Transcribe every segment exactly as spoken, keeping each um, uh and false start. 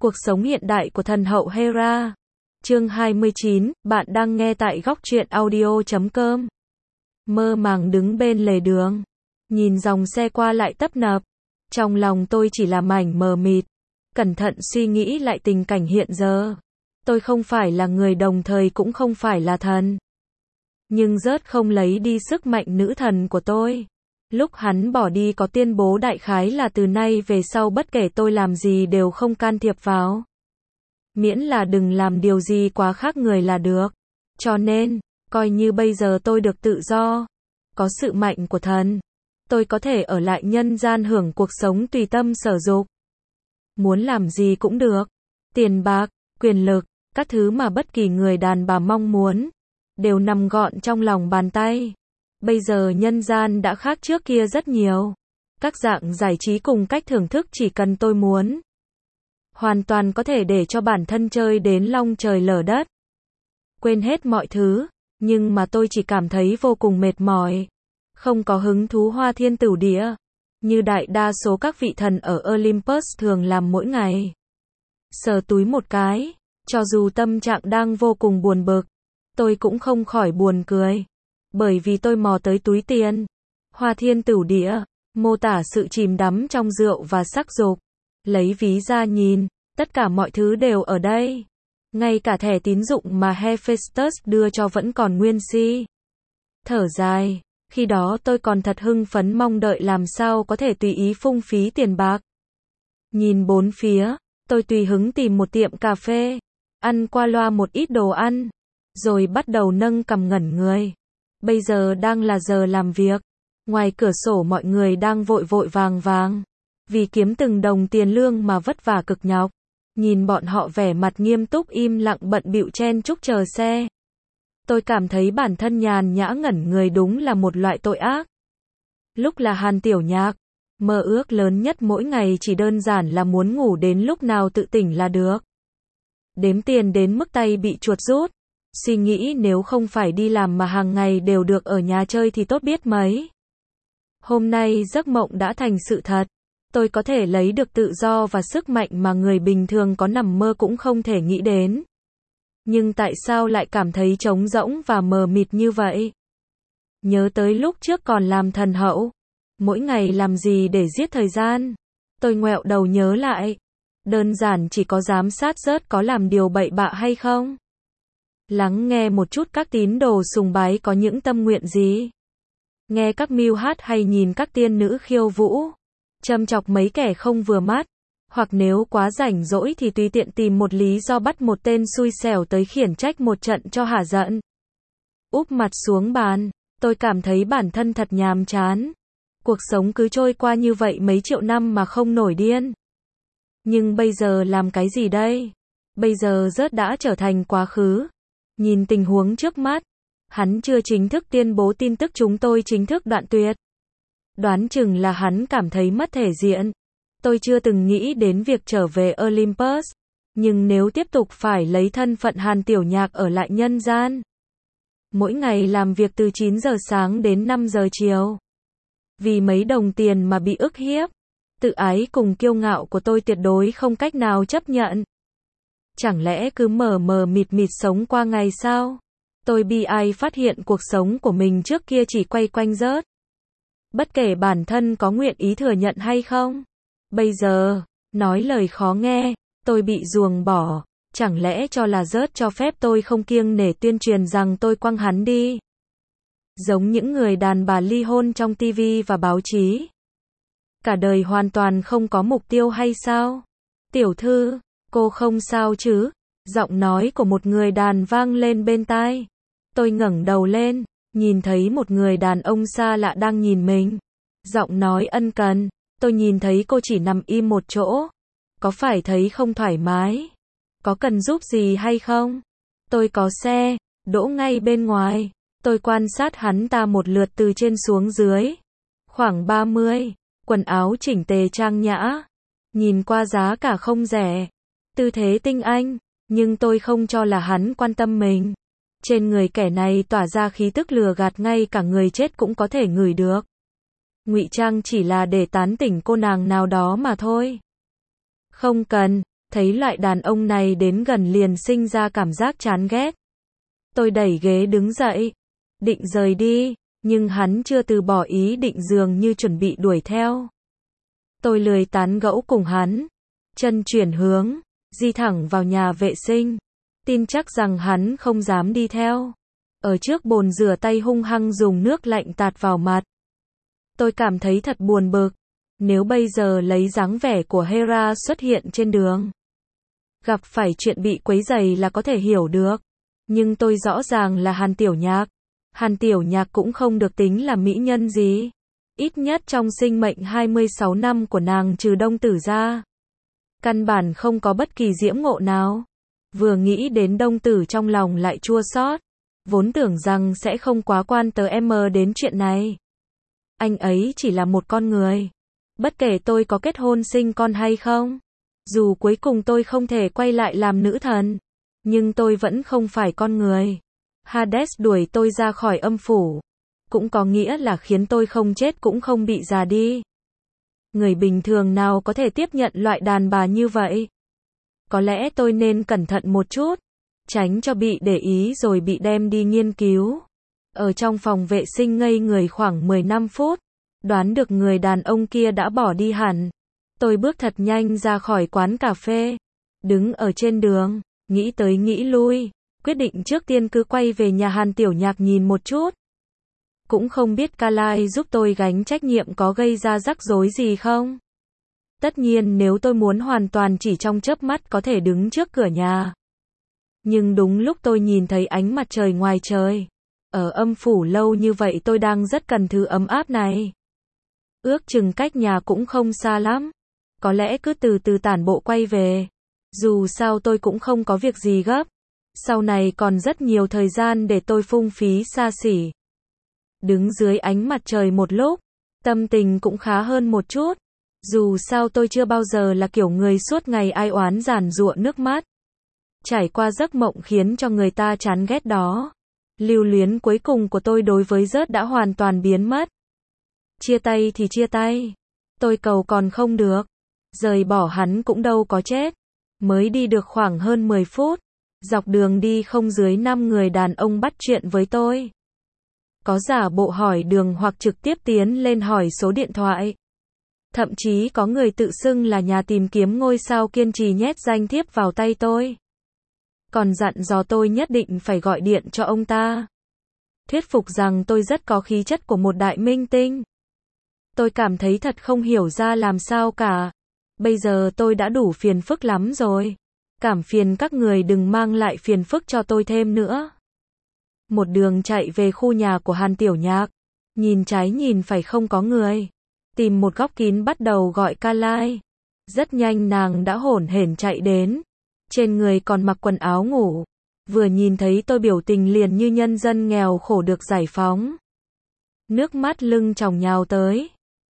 Cuộc sống hiện đại của thần hậu Hera. Chương hai mươi chín, bạn đang nghe tại góc truyện audio chấm com. Mơ màng đứng bên lề đường, nhìn dòng xe qua lại tấp nập. Trong lòng tôi chỉ là mảnh mờ mịt, cẩn thận suy nghĩ lại tình cảnh hiện giờ. Tôi không phải là người đồng thời cũng không phải là thần. Nhưng rớt không lấy đi sức mạnh nữ thần của tôi. Lúc hắn bỏ đi có tuyên bố đại khái là từ nay về sau bất kể tôi làm gì đều không can thiệp vào. Miễn là đừng làm điều gì quá khác người là được. Cho nên, coi như bây giờ tôi được tự do, có sự mạnh của thần, tôi có thể ở lại nhân gian hưởng cuộc sống tùy tâm sở dục. Muốn làm gì cũng được. Tiền bạc, quyền lực, các thứ mà bất kỳ người đàn bà mong muốn, đều nằm gọn trong lòng bàn tay. Bây giờ nhân gian đã khác trước kia rất nhiều. Các dạng giải trí cùng cách thưởng thức chỉ cần tôi muốn, hoàn toàn có thể để cho bản thân chơi đến long trời lở đất. Quên hết mọi thứ, nhưng mà tôi chỉ cảm thấy vô cùng mệt mỏi. Không có hứng thú hoa thiên tửu địa, như đại đa số các vị thần ở Olympus thường làm mỗi ngày. Sờ túi một cái, cho dù tâm trạng đang vô cùng buồn bực, tôi cũng không khỏi buồn cười. Bởi vì tôi mò tới túi tiền. Hoa thiên tửu địa, mô tả sự chìm đắm trong rượu và sắc dục. Lấy ví ra nhìn, tất cả mọi thứ đều ở đây. Ngay cả thẻ tín dụng mà Hephaestus đưa cho vẫn còn nguyên si. Thở dài, khi đó tôi còn thật hưng phấn mong đợi làm sao có thể tùy ý phung phí tiền bạc. Nhìn bốn phía, tôi tùy hứng tìm một tiệm cà phê, ăn qua loa một ít đồ ăn, rồi bắt đầu nâng cằm ngẩn người. Bây giờ đang là giờ làm việc. Ngoài cửa sổ mọi người đang vội vội vàng vàng, vì kiếm từng đồng tiền lương mà vất vả cực nhọc. Nhìn bọn họ vẻ mặt nghiêm túc im lặng bận bịu chen chúc chờ xe. Tôi cảm thấy bản thân nhàn nhã ngẩn người đúng là một loại tội ác. Lúc là Hàn Tiểu Nhạc, mơ ước lớn nhất mỗi ngày chỉ đơn giản là muốn ngủ đến lúc nào tự tỉnh là được. Đếm tiền đến mức tay bị chuột rút. Suy nghĩ nếu không phải đi làm mà hàng ngày đều được ở nhà chơi thì tốt biết mấy. Hôm nay giấc mộng đã thành sự thật. Tôi có thể lấy được tự do và sức mạnh mà người bình thường có nằm mơ cũng không thể nghĩ đến. Nhưng tại sao lại cảm thấy trống rỗng và mờ mịt như vậy? Nhớ tới lúc trước còn làm thần hậu, mỗi ngày làm gì để giết thời gian? Tôi ngoẹo đầu nhớ lại. Đơn giản chỉ có giám sát rớt có làm điều bậy bạ hay không? Lắng nghe một chút các tín đồ sùng bái có những tâm nguyện gì? Nghe các mưu hát hay nhìn các tiên nữ khiêu vũ? Châm chọc mấy kẻ không vừa mắt? Hoặc nếu quá rảnh rỗi thì tùy tiện tìm một lý do bắt một tên xui xẻo tới khiển trách một trận cho hả giận. Úp mặt xuống bàn, tôi cảm thấy bản thân thật nhàm chán. Cuộc sống cứ trôi qua như vậy mấy triệu năm mà không nổi điên. Nhưng bây giờ làm cái gì đây? Bây giờ rớt đã trở thành quá khứ. Nhìn tình huống trước mắt, hắn chưa chính thức tuyên bố tin tức chúng tôi chính thức đoạn tuyệt. Đoán chừng là hắn cảm thấy mất thể diện. Tôi chưa từng nghĩ đến việc trở về Olympus, nhưng nếu tiếp tục phải lấy thân phận Hàn Tiểu Nhạc ở lại nhân gian, mỗi ngày làm việc từ chín giờ sáng đến năm giờ chiều, vì mấy đồng tiền mà bị ức hiếp, tự ái cùng kiêu ngạo của tôi tuyệt đối không cách nào chấp nhận. Chẳng lẽ cứ mờ mờ mịt mịt sống qua ngày sao? Tôi bi ai phát hiện cuộc sống của mình trước kia chỉ quay quanh rớt. Bất kể bản thân có nguyện ý thừa nhận hay không. Bây giờ, nói lời khó nghe, tôi bị ruồng bỏ. Chẳng lẽ cho là rớt cho phép tôi không kiêng nể tuyên truyền rằng tôi quăng hắn đi? Giống những người đàn bà ly hôn trong tivi và báo chí. Cả đời hoàn toàn không có mục tiêu hay sao? Tiểu thư, cô không sao chứ? Giọng nói của một người đàn vang lên bên tai. Tôi ngẩng đầu lên, nhìn thấy một người đàn ông xa lạ đang nhìn mình. Giọng nói ân cần, tôi nhìn thấy cô chỉ nằm im một chỗ. Có phải thấy không thoải mái? Có cần giúp gì hay không? Tôi có xe, đỗ ngay bên ngoài. Tôi quan sát hắn ta một lượt từ trên xuống dưới. Khoảng ba mươi, quần áo chỉnh tề trang nhã. Nhìn qua giá cả không rẻ. Tư thế tinh anh, nhưng tôi không cho là hắn quan tâm mình. Trên người kẻ này tỏa ra khí tức lừa gạt ngay cả người chết cũng có thể ngửi được. Ngụy trang chỉ là để tán tỉnh cô nàng nào đó mà thôi. Không cần, Thấy loại đàn ông này đến gần liền sinh ra cảm giác chán ghét. Tôi đẩy ghế đứng dậy, định rời đi, nhưng hắn chưa từ bỏ ý định, dường như chuẩn bị đuổi theo. Tôi lười tán gẫu cùng hắn, chân chuyển hướng, di thẳng vào nhà vệ sinh, tin chắc rằng hắn không dám đi theo. Ở trước bồn rửa tay hung hăng dùng nước lạnh tạt vào mặt. Tôi cảm thấy thật buồn bực. Nếu bây giờ lấy dáng vẻ của Hera xuất hiện trên đường, gặp phải chuyện bị quấy rầy là có thể hiểu được. Nhưng tôi rõ ràng là Hàn Tiểu Nhạc. Hàn Tiểu Nhạc cũng không được tính là mỹ nhân gì. Ít nhất trong sinh mệnh hai mươi sáu năm của nàng trừ Đông Tử ra, căn bản không có bất kỳ diễm ngộ nào. Vừa nghĩ đến Đông Tử trong lòng lại chua xót. Vốn tưởng rằng sẽ không quá quan tới em đến chuyện này. Anh ấy chỉ là một con người. Bất kể tôi có kết hôn sinh con hay không, dù cuối cùng tôi không thể quay lại làm nữ thần, nhưng tôi vẫn không phải con người. Hades đuổi tôi ra khỏi âm phủ, cũng có nghĩa là khiến tôi không chết cũng không bị già đi. Người bình thường nào có thể tiếp nhận loại đàn bà như vậy? Có lẽ tôi nên cẩn thận một chút, tránh cho bị để ý rồi bị đem đi nghiên cứu. Ở trong phòng vệ sinh ngây người khoảng mười lăm phút, đoán được người đàn ông kia đã bỏ đi hẳn. Tôi bước thật nhanh ra khỏi quán cà phê, đứng ở trên đường, nghĩ tới nghĩ lui, quyết định trước tiên cứ quay về nhà Hàn Tiểu Nhạc nhìn một chút. Cũng không biết Kalai giúp tôi gánh trách nhiệm có gây ra rắc rối gì không? Tất nhiên nếu tôi muốn hoàn toàn chỉ trong chớp mắt có thể đứng trước cửa nhà. Nhưng đúng lúc tôi nhìn thấy ánh mặt trời ngoài trời. Ở âm phủ lâu như vậy tôi đang rất cần thứ ấm áp này. Ước chừng cách nhà cũng không xa lắm. Có lẽ cứ từ từ tản bộ quay về. Dù sao tôi cũng không có việc gì gấp. Sau này còn rất nhiều thời gian để tôi phung phí xa xỉ. Đứng dưới ánh mặt trời một lúc, tâm tình cũng khá hơn một chút. Dù sao tôi chưa bao giờ là kiểu người suốt ngày ai oán giàn giụa nước mắt. Trải qua giấc mộng khiến cho người ta chán ghét đó. Lưu luyến cuối cùng của tôi đối với Rớt đã hoàn toàn biến mất. Chia tay thì chia tay. Tôi cầu còn không được. Rời bỏ hắn cũng đâu có chết. Mới đi được khoảng hơn mười phút. Dọc đường đi không dưới năm người đàn ông bắt chuyện với tôi. Có giả bộ hỏi đường hoặc trực tiếp tiến lên hỏi số điện thoại. Thậm chí có người tự xưng là nhà tìm kiếm ngôi sao kiên trì nhét danh thiếp vào tay tôi. Còn dặn dò tôi nhất định phải gọi điện cho ông ta. Thuyết phục rằng tôi rất có khí chất của một đại minh tinh. Tôi cảm thấy thật không hiểu ra làm sao cả. Bây giờ tôi đã đủ phiền phức lắm rồi. Cảm phiền các người đừng mang lại phiền phức cho tôi thêm nữa. Một đường chạy về khu nhà của Hàn Tiểu Nhạc. Nhìn trái nhìn phải không có người. Tìm một góc kín bắt đầu gọi Kalai. Rất nhanh nàng đã hổn hển chạy đến. Trên người còn mặc quần áo ngủ. Vừa nhìn thấy tôi biểu tình liền như nhân dân nghèo khổ được giải phóng. Nước mắt lưng tròng nhào tới.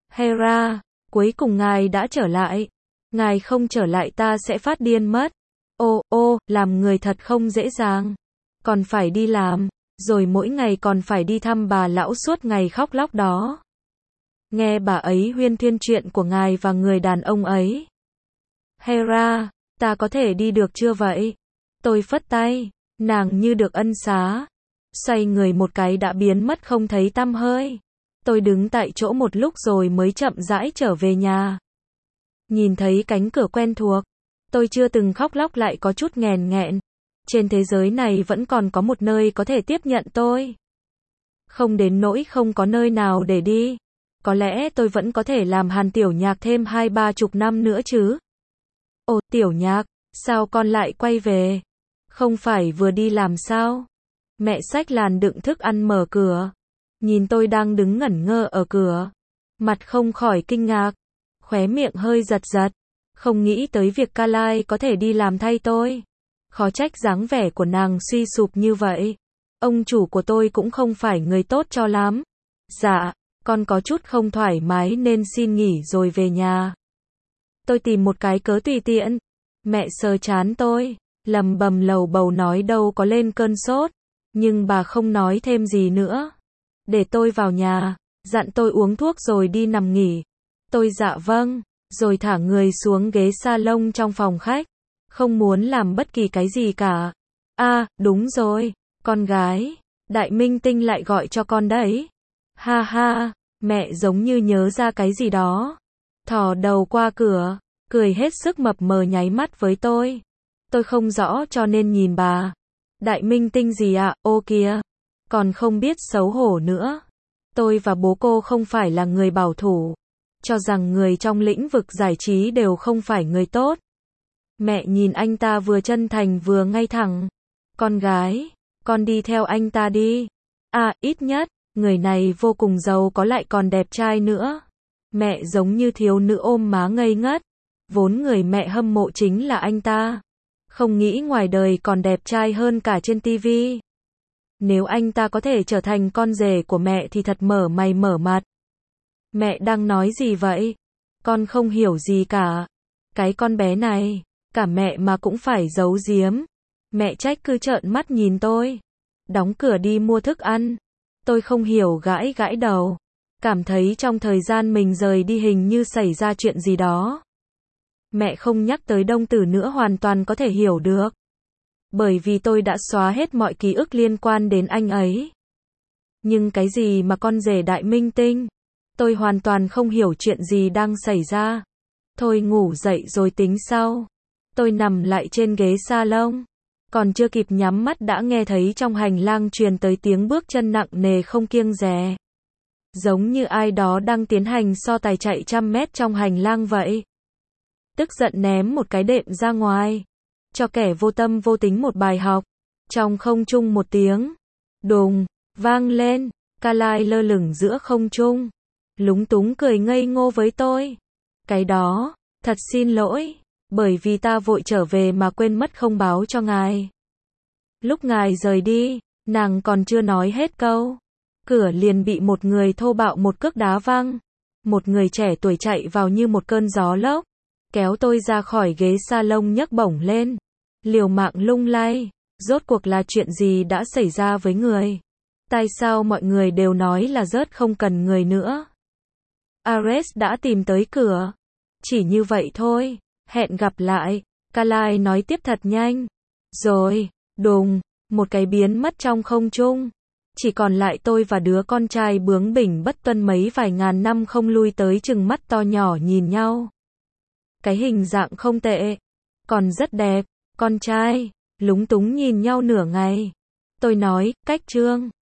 Hera, cuối cùng ngài đã trở lại. Ngài không trở lại ta sẽ phát điên mất. Ô, ô, làm người thật không dễ dàng. Còn phải đi làm, rồi mỗi ngày còn phải đi thăm bà lão suốt ngày khóc lóc đó. Nghe bà ấy huyên thuyên chuyện của ngài và người đàn ông ấy. Hera, ta có thể đi được chưa vậy? Tôi phất tay, nàng như được ân xá. Xoay người một cái đã biến mất không thấy tăm hơi. Tôi đứng tại chỗ một lúc rồi mới chậm rãi trở về nhà. Nhìn thấy cánh cửa quen thuộc. Tôi chưa từng khóc lóc lại có chút nghèn nghẹn. Trên thế giới này vẫn còn có một nơi có thể tiếp nhận tôi. Không đến nỗi không có nơi nào để đi. Có lẽ tôi vẫn có thể làm Hàn Tiểu Nhạc thêm hai ba chục năm nữa chứ. Ồ, Tiểu Nhạc, sao con lại quay về? Không phải vừa đi làm sao? Mẹ xách làn đựng thức ăn mở cửa. Nhìn tôi đang đứng ngẩn ngơ ở cửa. Mặt không khỏi kinh ngạc. Khóe miệng hơi giật giật. Không nghĩ tới việc Kalai có thể đi làm thay tôi. Khó trách dáng vẻ của nàng suy sụp như vậy. Ông chủ của tôi cũng không phải người tốt cho lắm. Dạ, con có chút không thoải mái nên xin nghỉ rồi về nhà. Tôi tìm một cái cớ tùy tiện. Mẹ sờ chán tôi, lầm bầm lầu bầu nói đâu có lên cơn sốt. Nhưng bà không nói thêm gì nữa. Để tôi vào nhà, dặn tôi uống thuốc rồi đi nằm nghỉ. Tôi dạ vâng, rồi thả người xuống ghế salon trong phòng khách. Không muốn làm bất kỳ cái gì cả. À, đúng rồi, con gái. Đại minh tinh lại gọi cho con đấy. Ha ha, mẹ giống như nhớ ra cái gì đó. Thò đầu qua cửa, cười hết sức mập mờ nháy mắt với tôi. Tôi không rõ cho nên nhìn bà. Đại minh tinh gì ạ, ô kìa. Còn không biết xấu hổ nữa. Tôi và bố cô không phải là người bảo thủ. Cho rằng người trong lĩnh vực giải trí đều không phải người tốt. Mẹ nhìn anh ta vừa chân thành vừa ngay thẳng. Con gái, con đi theo anh ta đi. À, ít nhất, người này vô cùng giàu có lại còn đẹp trai nữa. Mẹ giống như thiếu nữ ôm má ngây ngất. Vốn người mẹ hâm mộ chính là anh ta. Không nghĩ ngoài đời còn đẹp trai hơn cả trên tivi. Nếu anh ta có thể trở thành con rể của mẹ thì thật mở mày mở mặt. Mẹ đang nói gì vậy? Con không hiểu gì cả. Cái con bé này, cả mẹ mà cũng phải giấu giếm. Mẹ trách cứ trợn mắt nhìn tôi. Đóng cửa đi mua thức ăn. Tôi không hiểu gãi gãi đầu. Cảm thấy trong thời gian mình rời đi hình như xảy ra chuyện gì đó. Mẹ không nhắc tới Đông Tử nữa hoàn toàn có thể hiểu được. Bởi vì tôi đã xóa hết mọi ký ức liên quan đến anh ấy. Nhưng cái gì mà con rể đại minh tinh? Tôi hoàn toàn không hiểu chuyện gì đang xảy ra. Thôi ngủ dậy rồi tính sau. Tôi nằm lại trên ghế salon. Còn chưa kịp nhắm mắt đã nghe thấy trong hành lang truyền tới tiếng bước chân nặng nề không kiêng dè. Giống như ai đó đang tiến hành so tài chạy trăm mét trong hành lang vậy. Tức giận ném một cái đệm ra ngoài. Cho kẻ vô tâm vô tính một bài học. Trong không trung một tiếng. Đùng, vang lên. Kalai lơ lửng giữa không trung. Lúng túng cười ngây ngô với tôi. Cái đó, thật xin lỗi. Bởi vì ta vội trở về mà quên mất không báo cho ngài. Lúc ngài rời đi, nàng còn chưa nói hết câu. Cửa liền bị một người thô bạo một cước đá văng. Một người trẻ tuổi chạy vào như một cơn gió lốc. Kéo tôi ra khỏi ghế salon nhấc bổng lên. Liều mạng lung lay. Rốt cuộc là chuyện gì đã xảy ra với người? Tại sao mọi người đều nói là rớt không cần người nữa? Ares đã tìm tới cửa. Chỉ như vậy thôi. Hẹn gặp lại. Kalai nói tiếp thật nhanh. Rồi, đùng, một cái biến mất trong không trung. Chỉ còn lại tôi và đứa con trai bướng bỉnh bất tuân mấy vài ngàn năm không lui tới chừng mắt to nhỏ nhìn nhau. Cái hình dạng không tệ. Còn rất đẹp. Con trai, lúng túng nhìn nhau nửa ngày. Tôi nói, cách Trương.